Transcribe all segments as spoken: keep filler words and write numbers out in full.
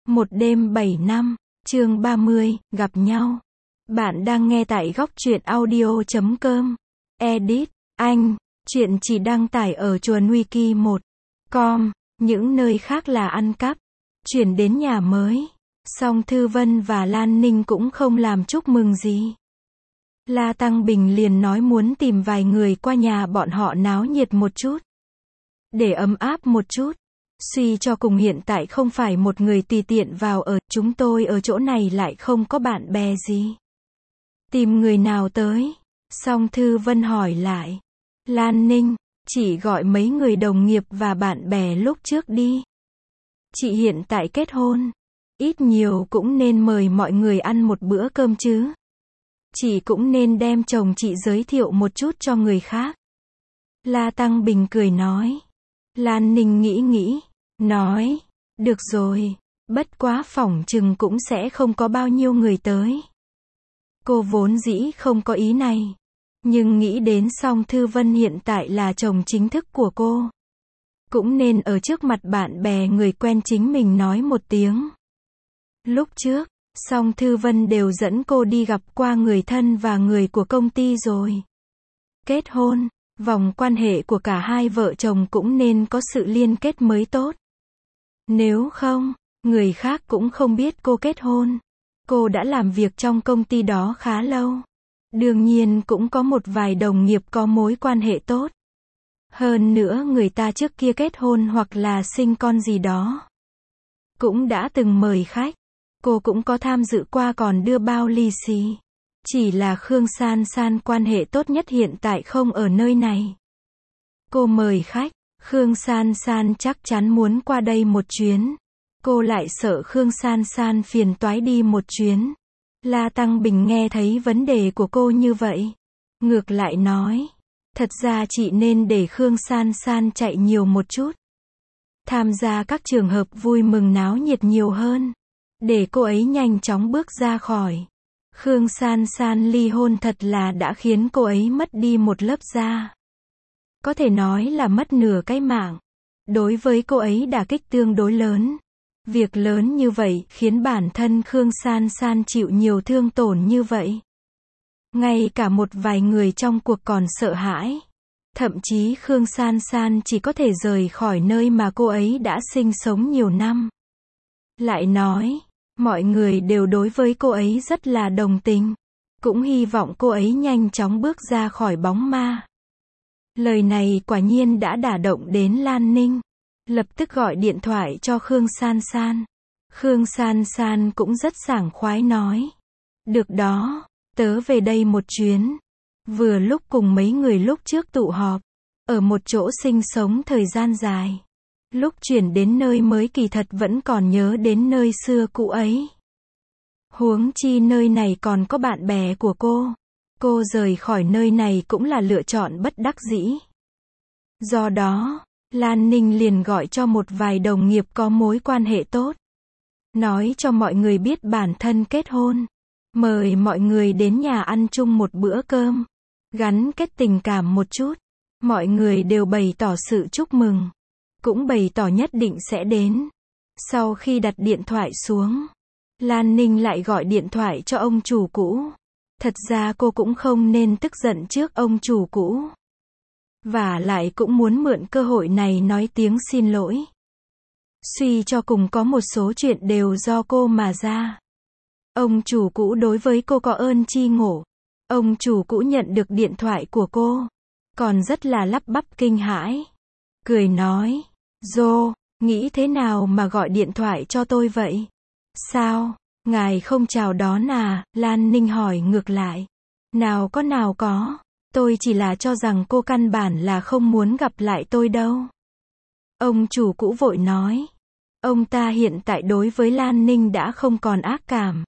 Một đêm bảy năm, chương ba mươi, gặp nhau. Bạn đang nghe tại góc truyện audio chấm com. Edit, Anh. Chuyện chỉ đăng tải ở chuồn wiki một chấm com. Những nơi khác là ăn cắp. Chuyển đến nhà mới. Song Thư Vân và Lan Ninh cũng không làm chúc mừng gì. La Tăng Bình liền nói muốn tìm vài người qua nhà bọn họ náo nhiệt một chút. Để ấm áp một chút. Suy cho cùng hiện tại không phải một người tùy tiện vào ở, chúng tôi ở chỗ này lại không có bạn bè gì. Tìm người nào tới? Song Thư Vân hỏi lại. Lan Ninh, chỉ gọi mấy người đồng nghiệp và bạn bè lúc trước đi. Chị hiện tại kết hôn. Ít nhiều cũng nên mời mọi người ăn một bữa cơm chứ. Chị cũng nên đem chồng chị giới thiệu một chút cho người khác. La Tăng Bình cười nói. Lan Ninh nghĩ nghĩ. Nói, được rồi, bất quá phỏng chừng cũng sẽ không có bao nhiêu người tới. Cô vốn dĩ không có ý này. Nhưng nghĩ đến Song Thư Vân hiện tại là chồng chính thức của cô. Cũng nên ở trước mặt bạn bè người quen chính mình nói một tiếng. Lúc trước, Song Thư Vân đều dẫn cô đi gặp qua người thân và người của công ty rồi. Kết hôn, vòng quan hệ của cả hai vợ chồng cũng nên có sự liên kết mới tốt. Nếu không, người khác cũng không biết cô kết hôn. Cô đã làm việc trong công ty đó khá lâu. Đương nhiên cũng có một vài đồng nghiệp có mối quan hệ tốt. Hơn nữa người ta trước kia kết hôn hoặc là sinh con gì đó. Cũng đã từng mời khách. Cô cũng có tham dự qua còn đưa bao lì xì. Chỉ là Khương San San quan hệ tốt nhất hiện tại không ở nơi này. Cô mời khách. Khương San San chắc chắn muốn qua đây một chuyến. Cô lại sợ Khương San San phiền toái đi một chuyến. La Tăng Bình nghe thấy vấn đề của cô như vậy. Ngược lại nói. Thật ra chị nên để Khương San San chạy nhiều một chút. Tham gia các trường hợp vui mừng náo nhiệt nhiều hơn. Để cô ấy nhanh chóng bước ra khỏi. Khương San San ly hôn thật là đã khiến cô ấy mất đi một lớp da. Có thể nói là mất nửa cái mạng. Đối với cô ấy đả kích tương đối lớn. Việc lớn như vậy khiến bản thân Khương San San chịu nhiều thương tổn như vậy. Ngay cả một vài người trong cuộc còn sợ hãi. Thậm chí Khương San San chỉ có thể rời khỏi nơi mà cô ấy đã sinh sống nhiều năm. Lại nói, mọi người đều đối với cô ấy rất là đồng tình. Cũng hy vọng cô ấy nhanh chóng bước ra khỏi bóng ma. Lời này quả nhiên đã đả động đến Lan Ninh. Lập tức gọi điện thoại cho Khương San San. Khương San San cũng rất sảng khoái nói. Được đó, tớ về đây một chuyến. Vừa lúc cùng mấy người lúc trước tụ họp. Ở một chỗ sinh sống thời gian dài. Lúc chuyển đến nơi mới kỳ thật vẫn còn nhớ đến nơi xưa cũ ấy. Huống chi nơi này còn có bạn bè của cô. Cô rời khỏi nơi này cũng là lựa chọn bất đắc dĩ. Do đó, Lan Ninh liền gọi cho một vài đồng nghiệp có mối quan hệ tốt. Nói cho mọi người biết bản thân kết hôn. Mời mọi người đến nhà ăn chung một bữa cơm. Gắn kết tình cảm một chút. Mọi người đều bày tỏ sự chúc mừng. Cũng bày tỏ nhất định sẽ đến. Sau khi đặt điện thoại xuống, Lan Ninh lại gọi điện thoại cho ông chủ cũ. Thật ra cô cũng không nên tức giận trước ông chủ cũ. Và lại cũng muốn mượn cơ hội này nói tiếng xin lỗi. Suy cho cùng có một số chuyện đều do cô mà ra. Ông chủ cũ đối với cô có ơn chi ngộ. Ông chủ cũ nhận được điện thoại của cô. Còn rất là lắp bắp kinh hãi. Cười nói. Dô, nghĩ thế nào mà gọi điện thoại cho tôi vậy? Sao, ngài không chào đón à? Lan Ninh hỏi ngược lại. Nào có nào có. Tôi chỉ là cho rằng cô căn bản là không muốn gặp lại tôi đâu. Ông chủ cũ vội nói. Ông ta hiện tại đối với Lan Ninh đã không còn ác cảm.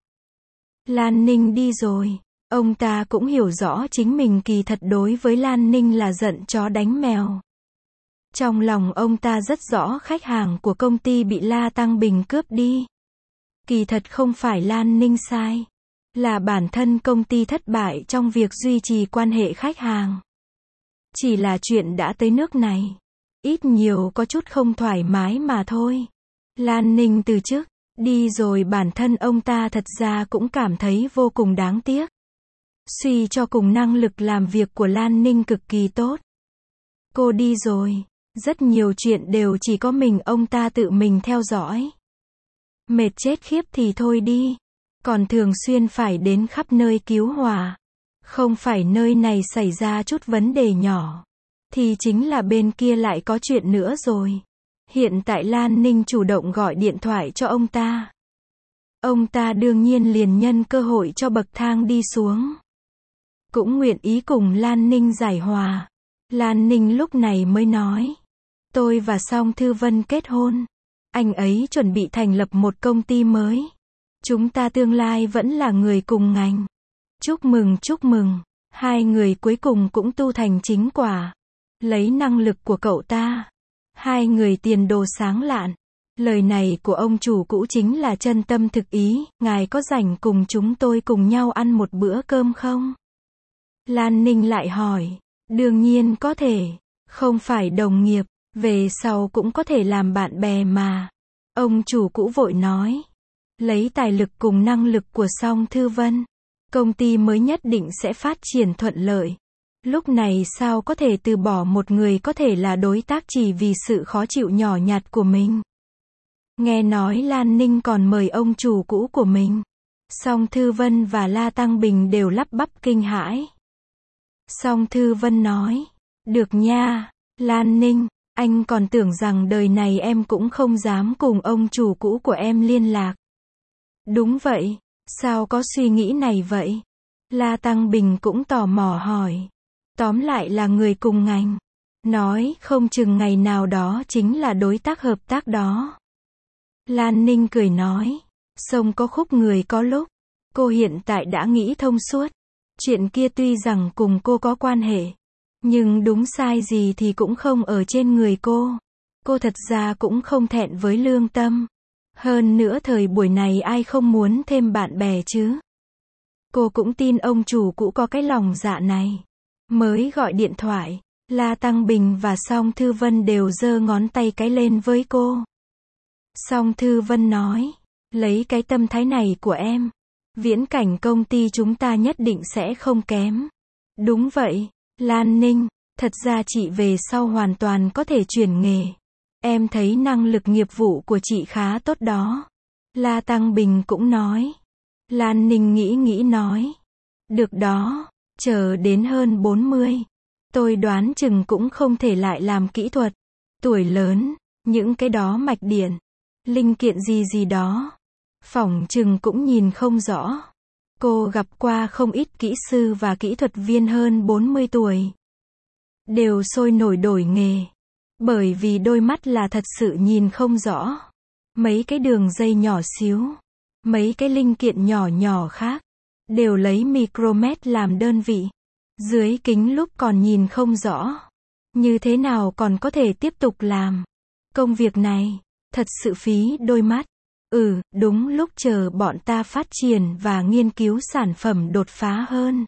Lan Ninh đi rồi. Ông ta cũng hiểu rõ chính mình kỳ thật đối với Lan Ninh là giận chó đánh mèo. Trong lòng ông ta rất rõ khách hàng của công ty bị La Tăng Bình cướp đi. Kỳ thật không phải Lan Ninh sai. Là bản thân công ty thất bại trong việc duy trì quan hệ khách hàng. Chỉ là chuyện đã tới nước này. Ít nhiều có chút không thoải mái mà thôi. Lan Ninh từ chức. Đi rồi bản thân ông ta thật ra cũng cảm thấy vô cùng đáng tiếc. Suy cho cùng năng lực làm việc của Lan Ninh cực kỳ tốt. Cô đi rồi, rất nhiều chuyện đều chỉ có mình ông ta tự mình theo dõi. Mệt chết khiếp thì thôi đi, còn thường xuyên phải đến khắp nơi cứu hỏa. Không phải nơi này xảy ra chút vấn đề nhỏ, thì chính là bên kia lại có chuyện nữa rồi. Hiện tại Lan Ninh chủ động gọi điện thoại cho ông ta. Ông ta đương nhiên liền nhân cơ hội cho bậc thang đi xuống. Cũng nguyện ý cùng Lan Ninh giải hòa. Lan Ninh lúc này mới nói. Tôi và Song Thư Vân kết hôn. Anh ấy chuẩn bị thành lập một công ty mới. Chúng ta tương lai vẫn là người cùng ngành. Chúc mừng chúc mừng. Hai người cuối cùng cũng tu thành chính quả. Lấy năng lực của cậu ta. Hai người tiền đồ sáng lạn. Lời này của ông chủ cũ chính là chân tâm thực ý. Ngài có rảnh cùng chúng tôi cùng nhau ăn một bữa cơm không? Lan Ninh lại hỏi. Đương nhiên có thể. Không phải đồng nghiệp. Về sau cũng có thể làm bạn bè mà. Ông chủ cũ vội nói. Lấy tài lực cùng năng lực của Song Thư Vân, công ty mới nhất định sẽ phát triển thuận lợi. Lúc này sao có thể từ bỏ một người có thể là đối tác chỉ vì sự khó chịu nhỏ nhặt của mình. Nghe nói Lan Ninh còn mời ông chủ cũ của mình. Song Thư Vân và La Tăng Bình đều lắp bắp kinh hãi. Song Thư Vân nói. Được nha, Lan Ninh, anh còn tưởng rằng đời này em cũng không dám cùng ông chủ cũ của em liên lạc. Đúng vậy, sao có suy nghĩ này vậy? La Tăng Bình cũng tò mò hỏi. Tóm lại là người cùng ngành. Nói không chừng ngày nào đó chính là đối tác hợp tác đó. Lan Ninh cười nói. Sông có khúc người có lúc. Cô hiện tại đã nghĩ thông suốt. Chuyện kia tuy rằng cùng cô có quan hệ, nhưng đúng sai gì thì cũng không ở trên người cô. Cô thật ra cũng không thẹn với lương tâm. Hơn nữa thời buổi này ai không muốn thêm bạn bè chứ. Cô cũng tin ông chủ cũ có cái lòng dạ này. Mới gọi điện thoại, La Tăng Bình và Song Thư Vân đều giơ ngón tay cái lên với cô. Song Thư Vân nói, lấy cái tâm thái này của em, viễn cảnh công ty chúng ta nhất định sẽ không kém. Đúng vậy, Lan Ninh, thật ra chị về sau hoàn toàn có thể chuyển nghề. Em thấy năng lực nghiệp vụ của chị khá tốt đó. La Tăng Bình cũng nói. Lan Ninh nghĩ nghĩ nói. Được đó, chờ đến hơn bốn mươi. Tôi đoán chừng cũng không thể lại làm kỹ thuật. Tuổi lớn, những cái đó mạch điện, linh kiện gì gì đó. Phỏng chừng cũng nhìn không rõ. Cô gặp qua không ít kỹ sư và kỹ thuật viên hơn bốn mươi tuổi. Đều sôi nổi đổi nghề. Bởi vì đôi mắt là thật sự nhìn không rõ. Mấy cái đường dây nhỏ xíu, mấy cái linh kiện nhỏ nhỏ khác, đều lấy micromet làm đơn vị. Dưới kính lúc còn nhìn không rõ. Như thế nào còn có thể tiếp tục làm? Công việc này, thật sự phí đôi mắt. Ừ, đúng lúc chờ bọn ta phát triển và nghiên cứu sản phẩm đột phá hơn.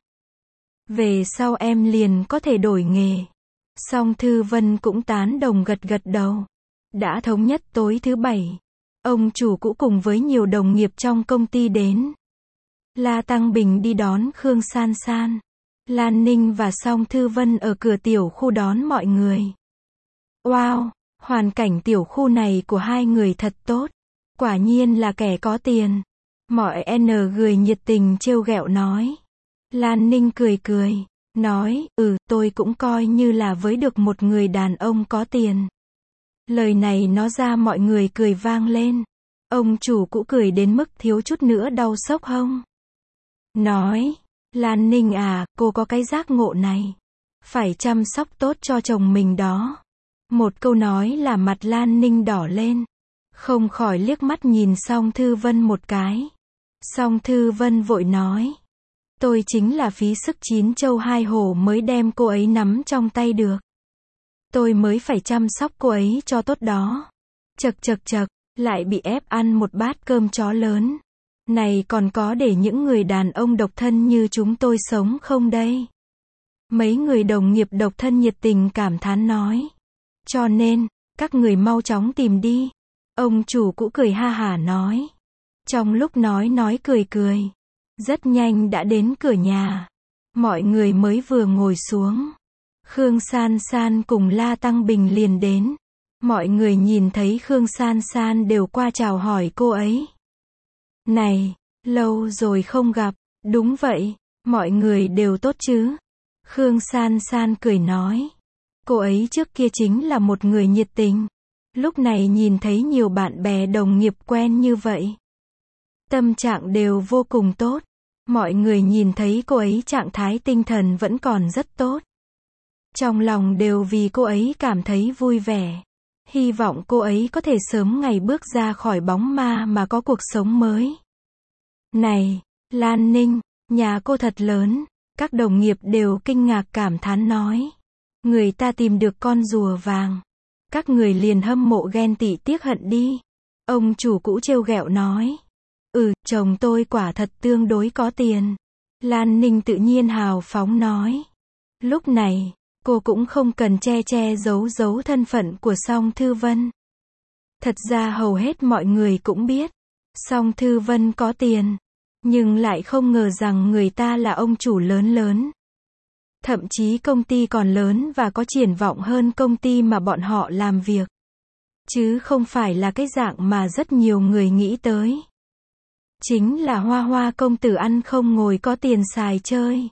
Về sau em liền có thể đổi nghề. Song Thư Vân cũng tán đồng gật gật đầu. Đã thống nhất tối thứ bảy. Ông chủ cũ cùng với nhiều đồng nghiệp trong công ty đến. La Tăng Bình đi đón Khương San San. Lan Ninh và Song Thư Vân ở cửa tiểu khu đón mọi người. Wow, hoàn cảnh tiểu khu này của hai người thật tốt. Quả nhiên là kẻ có tiền. Mọi N người nhiệt tình trêu ghẹo nói. Lan Ninh cười cười. Nói, ừ, tôi cũng coi như là với được một người đàn ông có tiền. Lời này nó ra mọi người cười vang lên. Ông chủ cũ cười đến mức thiếu chút nữa đau xốc hông. Nói, Lan Ninh à, cô có cái giác ngộ này. Phải chăm sóc tốt cho chồng mình đó. Một câu nói là mặt Lan Ninh đỏ lên. Không khỏi liếc mắt nhìn Song Thư Vân một cái. Song Thư Vân vội nói. Tôi chính là phí sức chín châu hai hổ mới đem cô ấy nắm trong tay được. Tôi mới phải chăm sóc cô ấy cho tốt đó. Chật chật chật, lại bị ép ăn một bát cơm chó lớn. Này còn có để những người đàn ông độc thân như chúng tôi sống không đây? Mấy người đồng nghiệp độc thân nhiệt tình cảm thán nói. Cho nên, các người mau chóng tìm đi. Ông chủ cũ cười ha hả nói. Trong lúc nói nói cười cười, rất nhanh đã đến cửa nhà. Mọi người mới vừa ngồi xuống, Khương San San cùng La Tăng Bình liền đến. Mọi người nhìn thấy Khương San San đều qua chào hỏi cô ấy. Này, lâu rồi không gặp. Đúng vậy, mọi người đều tốt chứ? Khương San San cười nói. Cô ấy trước kia chính là một người nhiệt tình. Lúc này nhìn thấy nhiều bạn bè đồng nghiệp quen như vậy, tâm trạng đều vô cùng tốt. Mọi người nhìn thấy cô ấy trạng thái tinh thần vẫn còn rất tốt. Trong lòng đều vì cô ấy cảm thấy vui vẻ. Hy vọng cô ấy có thể sớm ngày bước ra khỏi bóng ma mà có cuộc sống mới. Này, Lan Ninh, nhà cô thật lớn. Các đồng nghiệp đều kinh ngạc cảm thán nói. Người ta tìm được con rùa vàng. Các người liền hâm mộ ghen tị tiếc hận đi. Ông chủ cũ trêu ghẹo nói. Ừ, chồng tôi quả thật tương đối có tiền. Lan Ninh tự nhiên hào phóng nói. Lúc này, cô cũng không cần che che giấu giấu thân phận của Song Thư Vân. Thật ra hầu hết mọi người cũng biết, Song Thư Vân có tiền, nhưng lại không ngờ rằng người ta là ông chủ lớn lớn. Thậm chí công ty còn lớn và có triển vọng hơn công ty mà bọn họ làm việc. Chứ không phải là cái dạng mà rất nhiều người nghĩ tới. Chính là hoa hoa công tử ăn không ngồi có tiền xài chơi.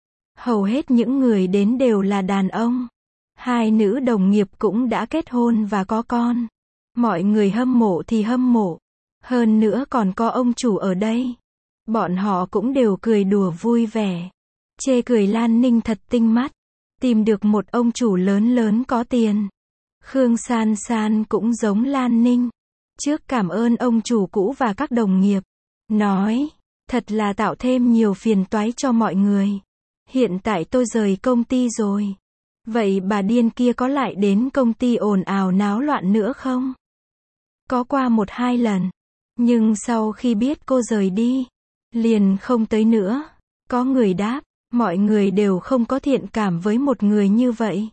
Hầu hết những người đến đều là đàn ông. Hai nữ đồng nghiệp cũng đã kết hôn và có con. Mọi người hâm mộ thì hâm mộ. Hơn nữa còn có ông chủ ở đây. Bọn họ cũng đều cười đùa vui vẻ. Chê cười Lan Ninh thật tinh mắt. Tìm được một ông chủ lớn lớn có tiền. Khương San San cũng giống Lan Ninh. Trước cảm ơn ông chủ cũ và các đồng nghiệp. Nói, thật là tạo thêm nhiều phiền toái cho mọi người. Hiện tại tôi rời công ty rồi. Vậy bà điên kia có lại đến công ty ồn ào náo loạn nữa không? Có qua một hai lần. Nhưng sau khi biết cô rời đi, liền không tới nữa. Có người đáp, mọi người đều không có thiện cảm với một người như vậy.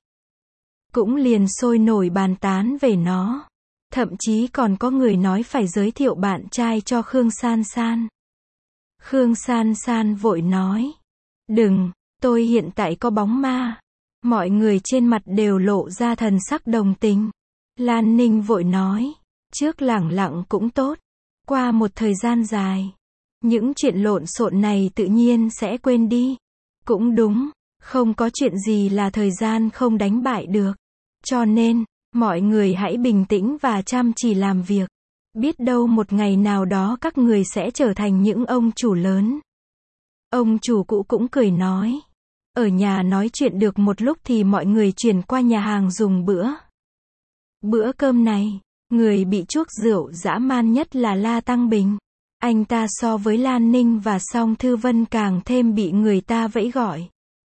Cũng liền sôi nổi bàn tán về nó. Thậm chí còn có người nói phải giới thiệu bạn trai cho Khương San San. Khương San San vội nói. Đừng, tôi hiện tại có bóng ma. Mọi người trên mặt đều lộ ra thần sắc đồng tình. Lan Ninh vội nói. Trước lẳng lặng cũng tốt. Qua một thời gian dài, những chuyện lộn xộn này tự nhiên sẽ quên đi. Cũng đúng, không có chuyện gì là thời gian không đánh bại được. Cho nên, mọi người hãy bình tĩnh và chăm chỉ làm việc. Biết đâu một ngày nào đó các người sẽ trở thành những ông chủ lớn. Ông chủ cũ cũng cười nói. Ở nhà nói chuyện được một lúc thì mọi người chuyển qua nhà hàng dùng bữa. Bữa cơm này, người bị chuốc rượu dã man nhất là La Tăng Bình. Anh ta so với Lan Ninh và Song Thư Vân càng thêm bị người ta vẫy gọi.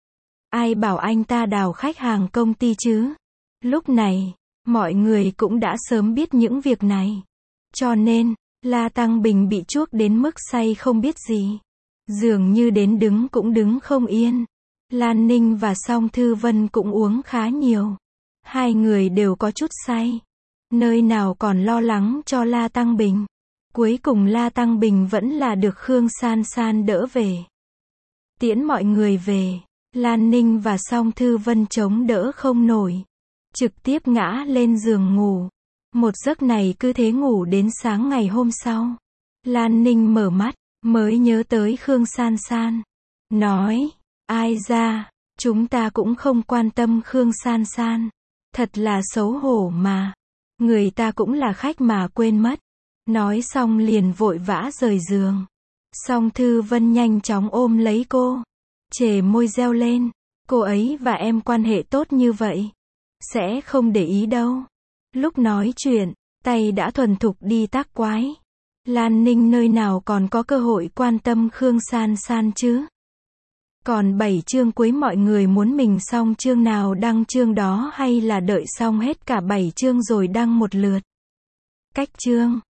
Ai bảo anh ta đào khách hàng công ty chứ? Lúc này, mọi người cũng đã sớm biết những việc này. Cho nên, La Tăng Bình bị chuốc đến mức say không biết gì. Dường như đến đứng cũng đứng không yên. Lan Ninh và Song Thư Vân cũng uống khá nhiều. Hai người đều có chút say. Nơi nào còn lo lắng cho La Tăng Bình. Cuối cùng La Tăng Bình vẫn là được Khương San San đỡ về. Tiễn mọi người về, Lan Ninh và Song Thư Vân chống đỡ không nổi. Trực tiếp ngã lên giường ngủ. Một giấc này cứ thế ngủ đến sáng ngày hôm sau. Lan Ninh mở mắt, mới nhớ tới Khương San San. Nói, ai ra, chúng ta cũng không quan tâm Khương San San. Thật là xấu hổ mà. Người ta cũng là khách mà quên mất. Nói xong liền vội vã rời giường. Song Thư Vân nhanh chóng ôm lấy cô. Chề môi reo lên. Cô ấy và em quan hệ tốt như vậy. Sẽ không để ý đâu. Lúc nói chuyện, tay đã thuần thục đi tác quái. Lan Ninh nơi nào còn có cơ hội quan tâm Khương San San chứ? Còn bảy chương cuối mọi người muốn mình xong chương nào đăng chương đó hay là đợi xong hết cả bảy chương rồi đăng một lượt? Cách chương